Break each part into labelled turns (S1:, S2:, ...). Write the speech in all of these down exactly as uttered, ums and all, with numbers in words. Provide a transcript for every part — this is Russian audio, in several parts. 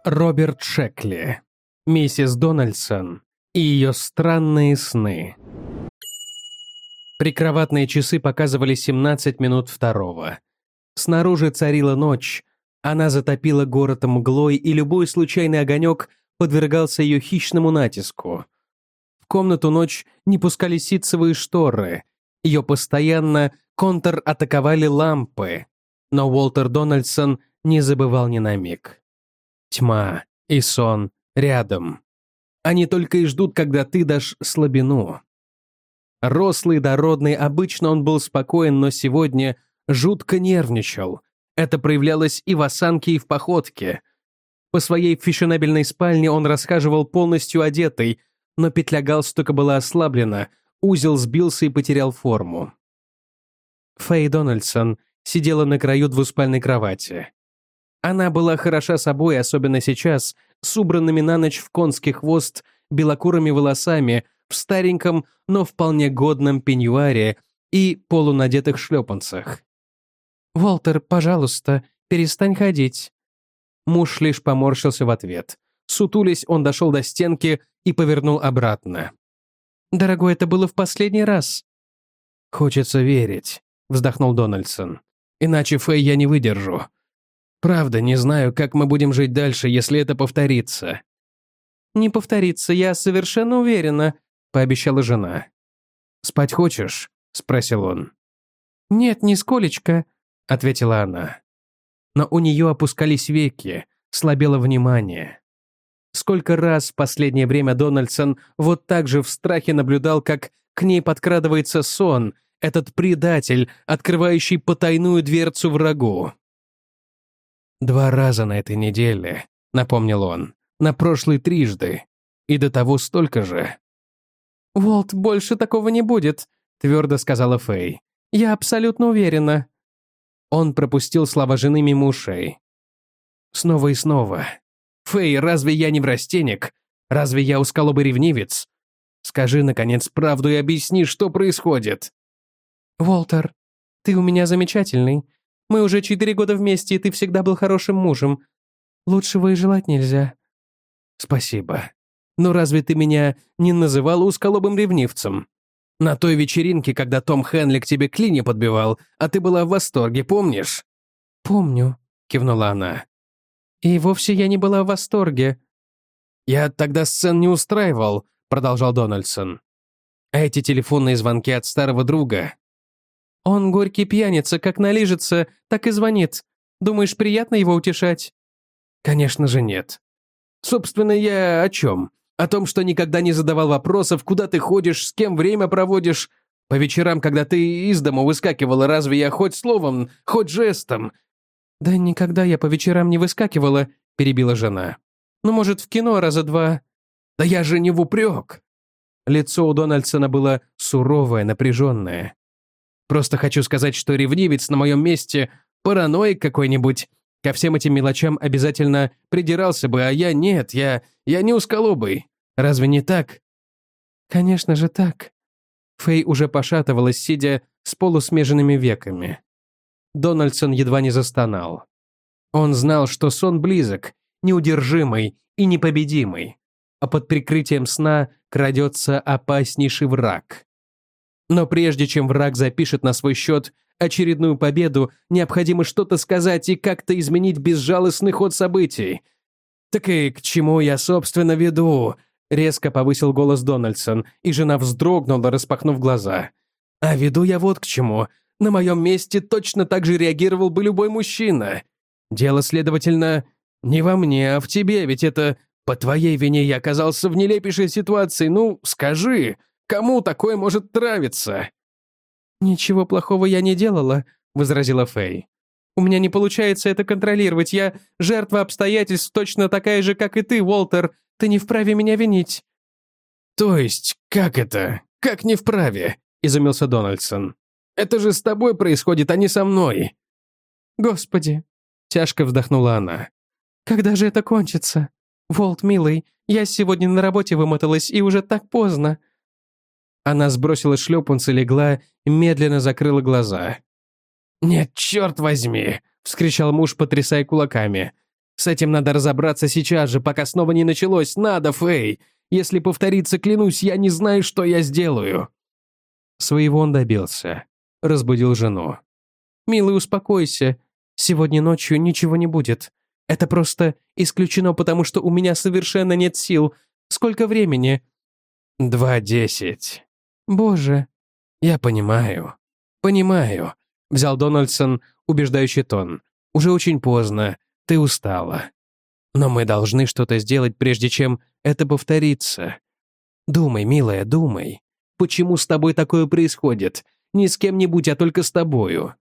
S1: Роберт Шекли. Миссис Дональдсон и ее странные сны. Прикроватные часы показывали семнадцать минут второго. Снаружи царила ночь. Она затопила город мглой, и любой случайный огонек подвергался ее хищному натиску. В комнату ночь не пускали ситцевые шторы. Ее постоянно контратаковали лампы. Но Уолтер Дональдсон не забывал ни на миг. Тьма и сон рядом. Они только и ждут, когда ты дашь слабину. Рослый, дородный, обычно он был спокоен, но сегодня жутко нервничал. Это проявлялось и в осанке, и в походке. По своей фешенебельной спальне он расхаживал полностью одетый, но петля галстука была ослаблена, узел сбился и потерял форму. Фэй Дональдсон сидела на краю двуспальной кровати. Она была хороша собой, особенно сейчас, с убранными на ночь в конский хвост белокурыми волосами, в стареньком, но вполне годном пеньюаре и полунадетых шлепанцах. «Уолтер, пожалуйста, перестань ходить». Муж лишь поморщился в ответ. Сутулясь, он дошел до стенки и повернул обратно. «Дорогой, это было в последний раз». «Хочется верить», — вздохнул Дональдсон. «Иначе, Фэй, я не выдержу. Правда, не знаю, как мы будем жить дальше, если это повторится». «Не повторится, я совершенно уверена», — пообещала жена. «Спать хочешь?» — спросил он. «Нет, нисколечко», — ответила она. Но у нее опускались веки, слабело внимание. Сколько раз в последнее время Дональдсон вот так же в страхе наблюдал, как к ней подкрадывается сон, этот предатель, открывающий потайную дверцу врагу. «Два раза на этой неделе», — напомнил он, — «на прошлый трижды, и до того столько же». «Уолт, больше такого не будет», — твердо сказала Фэй. «Я абсолютно уверена». Он пропустил слова жены мимо ушей. Снова и снова. «Фэй, разве я не врастенник? Разве я узколобый ревнивец? Скажи, наконец, правду и объясни, что происходит». «Уолтер, ты у меня замечательный. Мы уже четыре года вместе, и ты всегда был хорошим мужем. Лучшего и желать нельзя». «Спасибо. Но разве ты меня не называл узколобым ревнивцем? На той вечеринке, когда Том Хенли к тебе клинья подбивал, а ты была в восторге, помнишь?» «Помню», — кивнула она. «И вовсе я не была в восторге». «Я тогда сцен не устраивал», — продолжал Дональдсон. «А эти телефонные звонки от старого друга?» «Он горький пьяница, как налижется, так и звонит. Думаешь, приятно его утешать?» «Конечно же нет. Собственно, я о чем? О том, что никогда не задавал вопросов, куда ты ходишь, с кем время проводишь. По вечерам, когда ты из дому выскакивала, разве я хоть словом, хоть жестом?» «Да никогда я по вечерам не выскакивала», — перебила жена. «Ну, может, в кино раза два». «Да я же не в упрек». Лицо у Дональдсона было суровое, напряженное. «Просто хочу сказать, что ревнивец на моем месте, параноик какой-нибудь, ко всем этим мелочам обязательно придирался бы, а я нет, я, я не узколобый. Разве не так?» «Конечно же так». Фэй уже пошатывалась, сидя с полусмеженными веками. Дональдсон едва не застонал. Он знал, что сон близок, неудержимый и непобедимый, а под прикрытием сна крадется опаснейший враг. Но прежде чем враг запишет на свой счет очередную победу, необходимо что-то сказать и как-то изменить безжалостный ход событий. «Так и к чему я, собственно, веду?» — резко повысил голос Дональдсон, и жена вздрогнула, распахнув глаза. «А веду я вот к чему. На моем месте точно так же реагировал бы любой мужчина. Дело, следовательно, не во мне, а в тебе, ведь это по твоей вине я оказался в нелепейшей ситуации. Ну, скажи, кому такое может нравиться?» «Ничего плохого я не делала», — возразила Фэй. «У меня не получается это контролировать. Я жертва обстоятельств точно такая же, как и ты, Уолтер. Ты не вправе меня винить». «То есть, как это? Как не вправе?» — изумился Дональдсон. «Это же с тобой происходит, а не со мной». «Господи», — тяжко вздохнула она. «Когда же это кончится? Уолт, милый, я сегодня на работе вымоталась, и уже так поздно». Она сбросила шлепанцы, легла, медленно закрыла глаза. «Нет, черт возьми!» — вскричал муж, потрясая кулаками. С этим надо разобраться сейчас же, пока снова не началось. Надо, Фэй! Если повторится, клянусь, я не знаю, что я сделаю!» Своего он добился. Разбудил жену. «Милый, успокойся. Сегодня ночью ничего не будет. Это просто исключено, потому что у меня совершенно нет сил. Сколько времени?» «Два десять». «Боже». «Я понимаю. Понимаю», — взял Дональдсон убеждающий тон. «Уже очень поздно. Ты устала. Но мы должны что-то сделать, прежде чем это повторится. Думай, милая, думай. Почему с тобой такое происходит? Не с кем-нибудь, а только с тобою».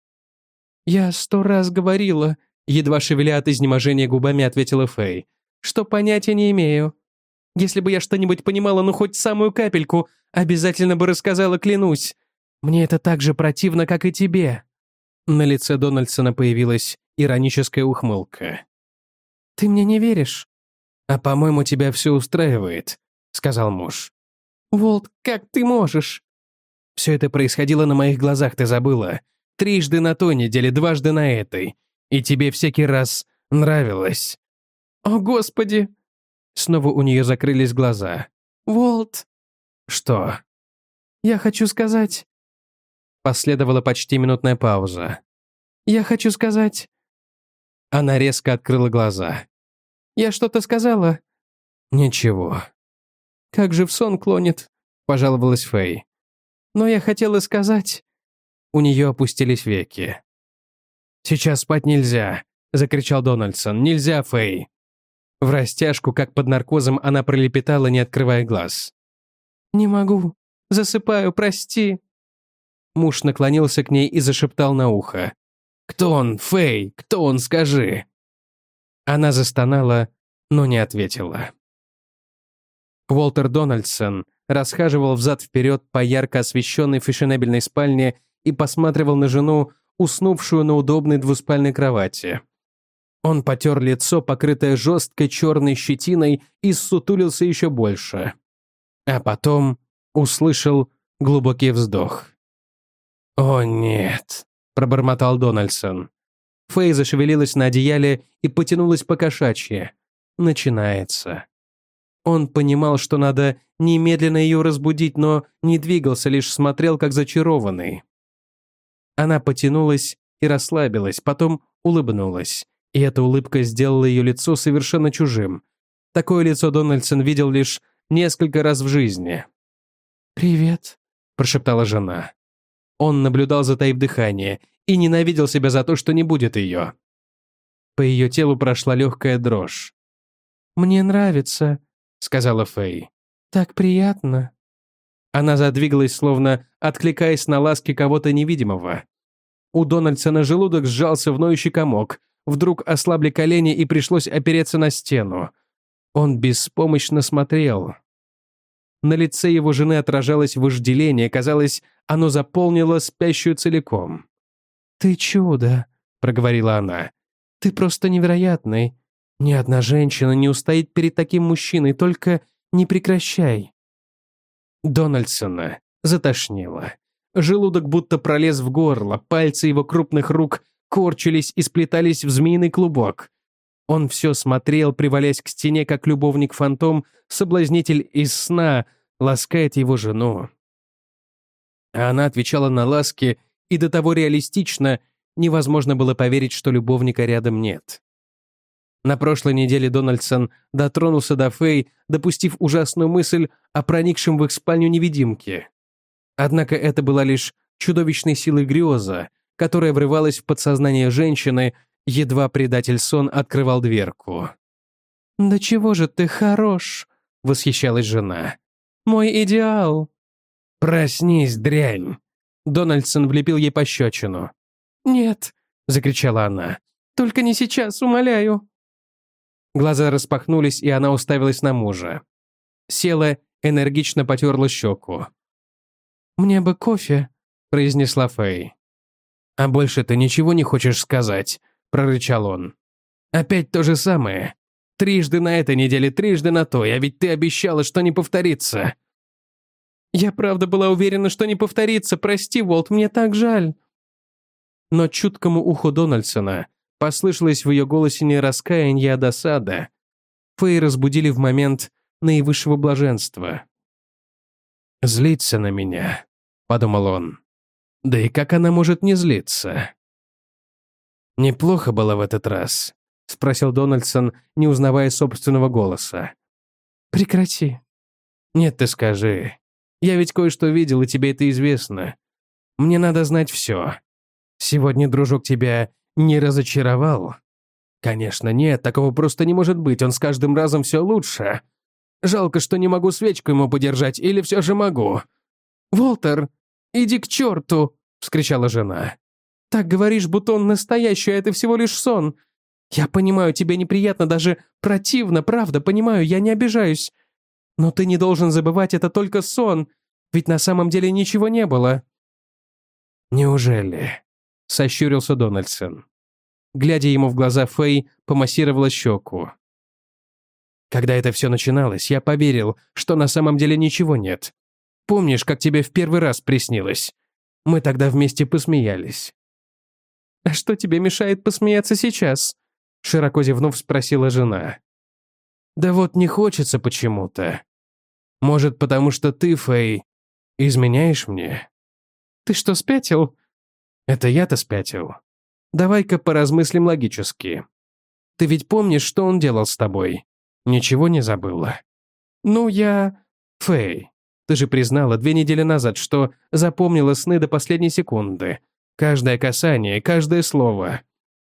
S1: «Я сто раз говорила», — едва шевеля от изнеможения губами ответила Фэй, «что понятия не имею. Если бы я что-нибудь понимала, ну хоть самую капельку, обязательно бы рассказала, клянусь. Мне это так же противно, как и тебе». На лице Дональдсона появилась ироническая ухмылка. «Ты мне не веришь?» «А по-моему, тебя все устраивает», — сказал муж. «Волт, как ты можешь?» «Все это происходило на моих глазах, ты забыла. Трижды на той неделе, дважды на этой. И тебе всякий раз нравилось». «О, Господи!» Снова у нее закрылись глаза. «Волт!» «Что?» «Я хочу сказать...» Последовала почти минутная пауза. «Я хочу сказать...» Она резко открыла глаза. «Я что-то сказала?» «Ничего». «Как же в сон клонит», — пожаловалась Фэй. «Но я хотела сказать...» У нее опустились веки. «Сейчас спать нельзя», — закричал Дональдсон. «Нельзя, Фэй». В растяжку, как под наркозом, она пролепетала, не открывая глаз. «Не могу. Засыпаю, прости». Муж наклонился к ней и зашептал на ухо. «Кто он, Фэй? Кто он, скажи?» Она застонала, но не ответила. Уолтер Дональдсон расхаживал взад-вперед по ярко освещенной фешенебельной спальне и посматривал на жену, уснувшую на удобной двуспальной кровати. Он потер лицо, покрытое жесткой черной щетиной, и ссутулился еще больше. А потом услышал глубокий вздох. «О, нет», — пробормотал Дональдсон. Фэй зашевелилась на одеяле и потянулась покошачьи. Начинается. Он понимал, что надо немедленно ее разбудить, но не двигался, лишь смотрел, как зачарованный. Она потянулась и расслабилась, потом улыбнулась, и эта улыбка сделала ее лицо совершенно чужим. Такое лицо Дональдсон видел лишь несколько раз в жизни. «Привет», — прошептала жена. Он наблюдал, затаив дыхание, и ненавидел себя за то, что не будет ее. По ее телу прошла легкая дрожь. «Мне нравится», — сказала Фэй. «Так приятно». Она задвигалась, словно откликаясь на ласки кого-то невидимого. У Дональдсона желудок сжался в ноющий комок, вдруг ослабли колени и пришлось опереться на стену. Он беспомощно смотрел. На лице его жены отражалось вожделение, казалось, оно заполнило спящую целиком. «Ты чудо», — проговорила она. «Ты просто невероятный. Ни одна женщина не устоит перед таким мужчиной, только не прекращай». Дональдсона затошнило. Желудок будто пролез в горло, пальцы его крупных рук корчились и сплетались в змеиный клубок. Он все смотрел, привалясь к стене, как любовник-фантом, соблазнитель из сна, ласкает его жену. А она отвечала на ласки, и до того реалистично, невозможно было поверить, что любовника рядом нет. На прошлой неделе Дональдсон дотронулся до Фэй, допустив ужасную мысль о проникшем в их спальню невидимке. Однако это была лишь чудовищной силой греза, которая врывалась в подсознание женщины, едва предатель сон открывал дверку. «Да чего же ты хорош!» — восхищалась жена. «Мой идеал!» «Проснись, дрянь!» Дональдсон влепил ей пощечину. «Нет!» — закричала она. «Только не сейчас, умоляю!» Глаза распахнулись, и она уставилась на мужа. Села, энергично потерла щеку. «Мне бы кофе», — произнесла Фэй. «А больше ты ничего не хочешь сказать?» — прорычал он. «Опять то же самое. Трижды на этой неделе, трижды на той, а ведь ты обещала, что не повторится». «Я правда была уверена, что не повторится. Прости, Уолт, мне так жаль». Но чуткому уху Дональдсона Послышалось в ее голосе не раскаяние, а досада. Фэй разбудили в момент наивысшего блаженства. «Злится на меня», — подумал он. «Да и как она может не злиться?» «Неплохо было в этот раз», — спросил Дональдсон, не узнавая собственного голоса. «Прекрати». «Нет, ты скажи. Я ведь кое-что видел, и тебе это известно. Мне надо знать все. Сегодня дружок тебя не разочаровал?» «Конечно нет, такого просто не может быть, он с каждым разом все лучше. Жалко, что не могу свечку ему подержать, или все же могу». «Волтер, иди к черту!» — вскричала жена. «Так говоришь, будто он настоящий, а это всего лишь сон. Я понимаю, тебе неприятно, даже противно, правда, понимаю, я не обижаюсь. Но ты не должен забывать, это только сон, ведь на самом деле ничего не было». «Неужели?» — сощурился Дональдсон. Глядя ему в глаза, Фэй помассировала щеку. «Когда это все начиналось, я поверил, что на самом деле ничего нет. Помнишь, как тебе в первый раз приснилось? Мы тогда вместе посмеялись». «А что тебе мешает посмеяться сейчас?» Широко зевнув, спросила жена. «Да вот не хочется почему-то. Может, потому что ты, Фэй, изменяешь мне?» «Ты что, спятил?» «Это я-то спятил. Давай-ка поразмыслим логически. Ты ведь помнишь, что он делал с тобой? Ничего не забыла?» «Ну, я...» «Фэй, ты же признала две недели назад, что запомнила сны до последней секунды. Каждое касание, каждое слово».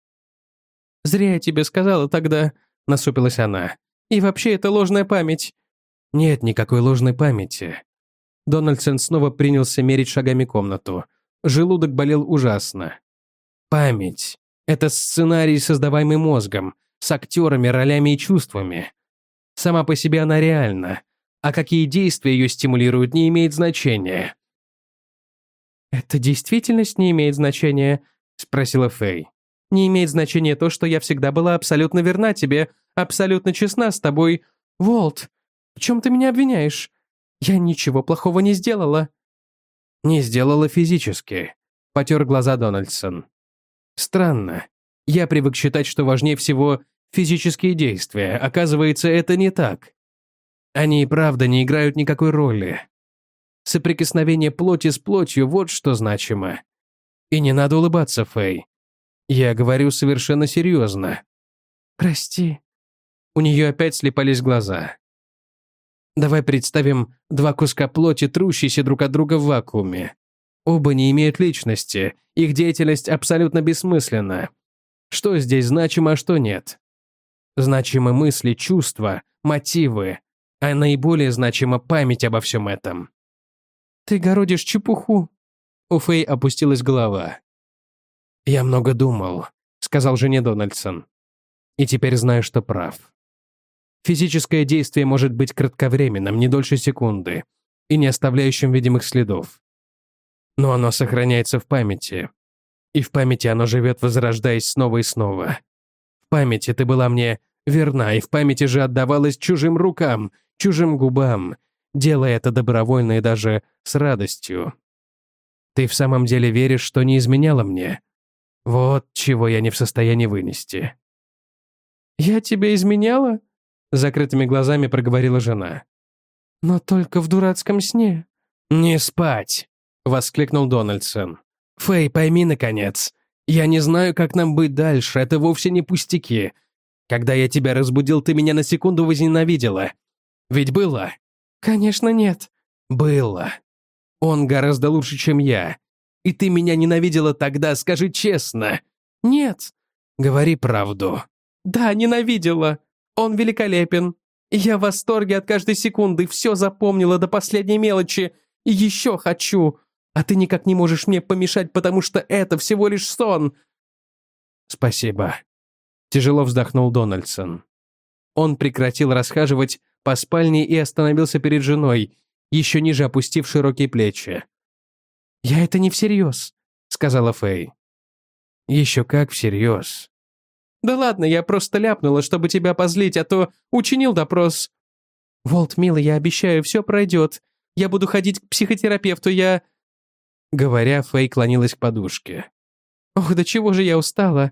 S1: «Зря я тебе сказала тогда», — насупилась она. «И вообще это ложная память». «Нет никакой ложной памяти». Дональдсон снова принялся мерить шагами комнату. Желудок болел ужасно. «Память — это сценарий, создаваемый мозгом, с актерами, ролями и чувствами. Сама по себе она реальна, а какие действия ее стимулируют, не имеет значения». «Это действительность не имеет значения?» — спросила Фэй. «Не имеет значения то, что я всегда была абсолютно верна тебе, абсолютно честна с тобой. Волт, в чем ты меня обвиняешь? Я ничего плохого не сделала». «Не сделала физически», — потер глаза Дональдсон. «Странно. Я привык считать, что важнее всего физические действия. Оказывается, это не так. Они и правда не играют никакой роли. Соприкосновение плоти с плотью — вот что значимо. И не надо улыбаться, Фэй. Я говорю совершенно серьезно». «Прости». У нее опять слепались глаза. «Давай представим два куска плоти, трущиеся друг от друга в вакууме. Оба не имеют личности, их деятельность абсолютно бессмысленна. Что здесь значимо, а что нет? Значимы мысли, чувства, мотивы, а наиболее значима память обо всем этом». «Ты городишь чепуху». У Фэй опустилась голова. «Я много думал», — сказал жене Дональдсон. «И теперь знаю, что прав. Физическое действие может быть кратковременным, не дольше секунды, и не оставляющим видимых следов. Но оно сохраняется в памяти. И в памяти оно живет, возрождаясь снова и снова. В памяти ты была мне верна, и в памяти же отдавалась чужим рукам, чужим губам, делая это добровольно и даже с радостью. Ты в самом деле веришь, что не изменяла мне? Вот чего я не в состоянии вынести». «Я тебе изменяла?» — закрытыми глазами проговорила жена. «Но только в дурацком сне». «Не спать!» — воскликнул Дональдсон. «Фэй, пойми, наконец. Я не знаю, как нам быть дальше, это вовсе не пустяки. Когда я тебя разбудил, ты меня на секунду возненавидела. Ведь было?» «Конечно, нет». «Было. Он гораздо лучше, чем я. И ты меня ненавидела тогда, скажи честно». «Нет». «Говори правду». «Да, ненавидела. Он великолепен. Я в восторге от каждой секунды, все запомнила до последней мелочи. И еще хочу. А ты никак не можешь мне помешать, потому что это всего лишь сон». «Спасибо», — тяжело вздохнул Дональдсон. Он прекратил расхаживать по спальне и остановился перед женой, еще ниже опустив широкие плечи. «Я это не всерьез», — сказала Фэй. «Еще как всерьез». «Да ладно, я просто ляпнула, чтобы тебя позлить, а то учинил допрос». «Волт, милый, я обещаю, все пройдет. Я буду ходить к психотерапевту, я...» Говоря, Фэй клонилась к подушке. «Ох, до чего же я устала.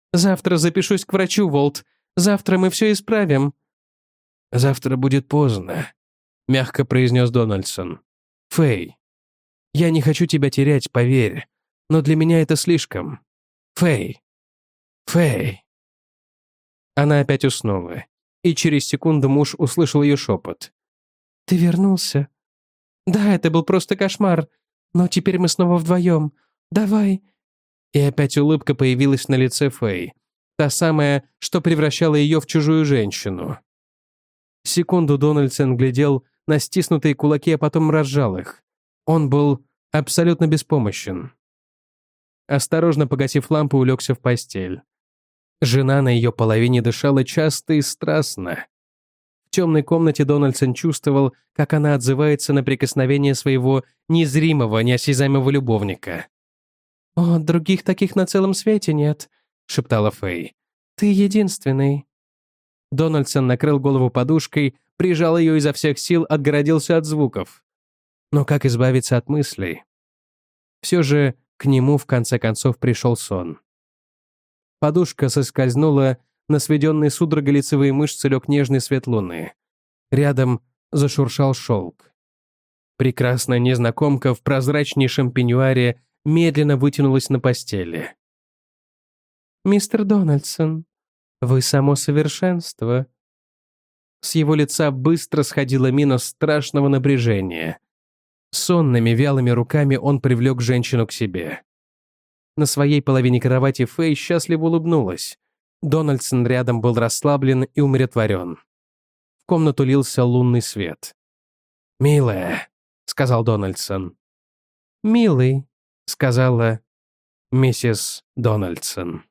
S1: Завтра запишусь к врачу, Волт. Завтра мы все исправим». «Завтра будет поздно», — мягко произнес Дональдсон. «Фэй, я не хочу тебя терять, поверь, но для меня это слишком. Фэй, Фэй». Она опять уснула, и через секунду муж услышал ее шепот. «Ты вернулся?» «Да, это был просто кошмар, но теперь мы снова вдвоем. Давай». И опять улыбка появилась на лице Фэй, та самая, что превращала ее в чужую женщину. Секунду Дональдсон глядел на стиснутые кулаки, а потом разжал их. Он был абсолютно беспомощен. Осторожно погасив лампу, улегся в постель. Жена на ее половине дышала часто и страстно. В темной комнате Дональдсон чувствовал, как она отзывается на прикосновение своего незримого, неосязаемого любовника. «О, других таких на целом свете нет», — шептала Фэй. «Ты единственный». Дональдсон накрыл голову подушкой, прижал ее изо всех сил, отгородился от звуков. Но как избавиться от мыслей? Все же к нему в конце концов пришел сон. Подушка соскользнула, на сведенные судорогой лицевые мышцы лег нежный свет луны. Рядом зашуршал шелк. Прекрасная незнакомка в прозрачнейшем пеньюаре медленно вытянулась на постели. «Мистер Дональдсон, вы само совершенство». С его лица быстро сходила мина страшного напряжения. Сонными, вялыми руками он привлек женщину к себе. На своей половине кровати Фэй счастливо улыбнулась. Дональдсон рядом был расслаблен и умиротворен. В комнату лился лунный свет. «Милая», — сказал Дональдсон. «Милый», — сказала миссис Дональдсон.